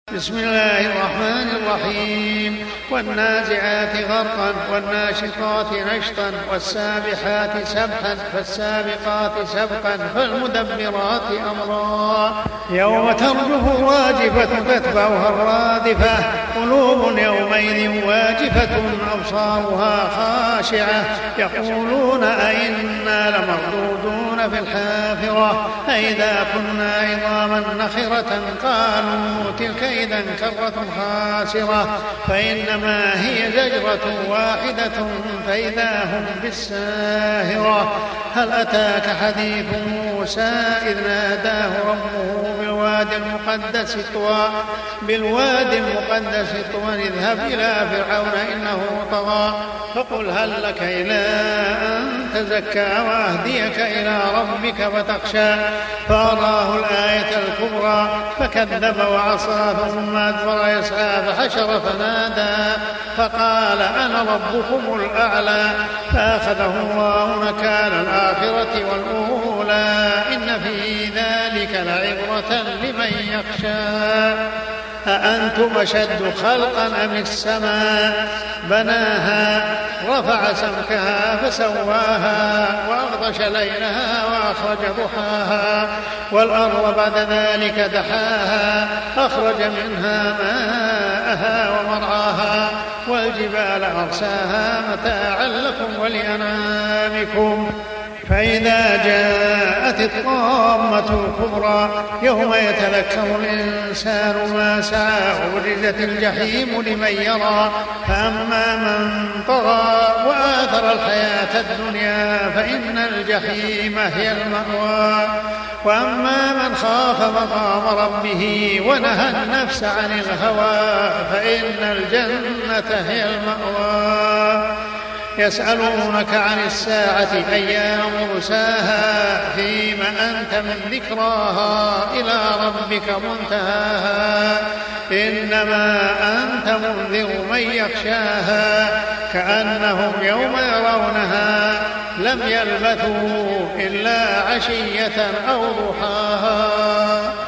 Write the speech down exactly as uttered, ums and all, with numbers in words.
بسم الله الرحمن الرحيم. والنازعات غرقا والناشطات نشطا والسابحات سبحا فالسابقات سبقا فالمدبرات أمرا. يوم ترجف الراجفة تتبعها الرادفة قلوب يومئذ واجفة أبصارها خاشعة يقولون أئنا لمردودون في الحافرة أئذا كنا عظاما نخرة قالوا تلك إذا كرة خاسرة فإنما هي زجرة واحدة فإذا هم بالساهرة. هل أتاك حديث موسى إذ ناداه ربه بالواد المقدس طوى بالواد المقدس طوى اذهب إلى فرعون إنه طغى فقل هل لك إلى أن تزكى وأهديك إلى ربك فتخشى فأراه الآية الكبرى فكذب وعصى ثم أدبر يسعى فحشر فنادى فقال أنا ربكم الأعلى فأخذه الله نكال الآخرة والأولى إن في ذلك لعبرة لمن يخشى. أأنتم أشد خلقا أم السماء بناها رفع سمكها فسواها وأغطش ليلها وأخرج ضحاها والأرض بعد ذلك دحاها أخرج منها ماءها ومرعاها والجبال أرساها متاعا لكم ولأنعامكم. فإذا جاءت الطامة الكبرى يوم يتذكر الإنسان ما سعى وبرزت الجحيم لمن يرى فأما من طغى وآثر الحياة الدنيا فإن الجحيم هي المأوى وأما من خاف مقام ربه ونهى النفس عن الهوى فإن الجنة هي المأوى. يسألونك عن الساعة أيان مرساها فيما أنت من ذكراها إلى ربك منتهاها إنما أنت منذر من يخشاها كأنهم يوم يرونها لم يلبثوا إلا عشية أو ضحاها.